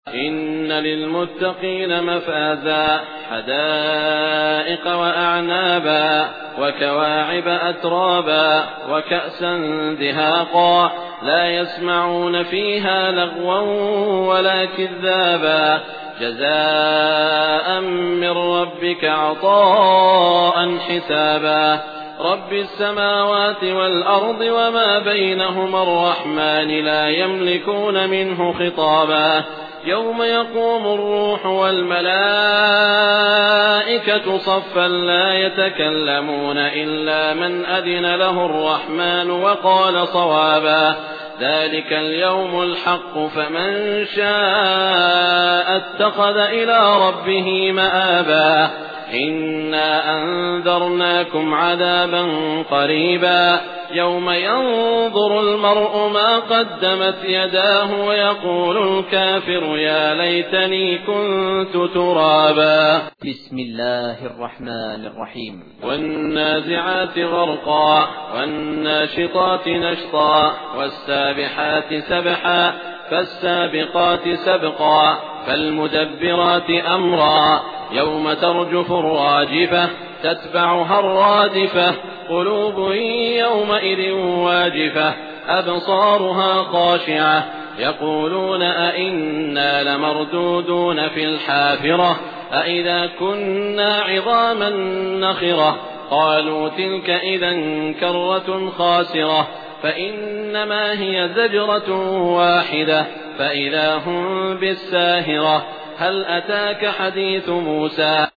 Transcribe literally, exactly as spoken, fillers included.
إن للمتقين مفازا حدائق وأعنابا وكواعب أترابا وكأسا دهاقا لا يسمعون فيها لغوا ولا كذابا جزاء من ربك عطاء حسابا رب السماوات والأرض وما بينهما الرحمن لا يملكون منه خطابا يوم يقوم الروح والملائكة صفا لا يتكلمون إلا من أذن له الرحمن وقال صوابا ذلك اليوم الحق فمن شاء اتخذ إلى ربه مآبا إنا أنذرناكم عذابا قريبا يوم ينظر المرء ما قدمت يداه ويقول الكافر يا ليتني كنت ترابا. بسم الله الرحمن الرحيم. والنازعات غرقا والناشطات نشطا والسابحات سبحا فالسابقات سبقا فالمدبرات أمرا يوم ترجف الراجفة تتبعها الرادفة قلوب يومئذ واجفة أبصارها خاشعة يقولون أئنا لمردودون في الحافرة أئذا كنا عظاما نخرة قالوا تلك إذا كرة خاسرة فإنما هي زجرة واحدة فإذا هم بالساهرة هل أتاك حديث موسى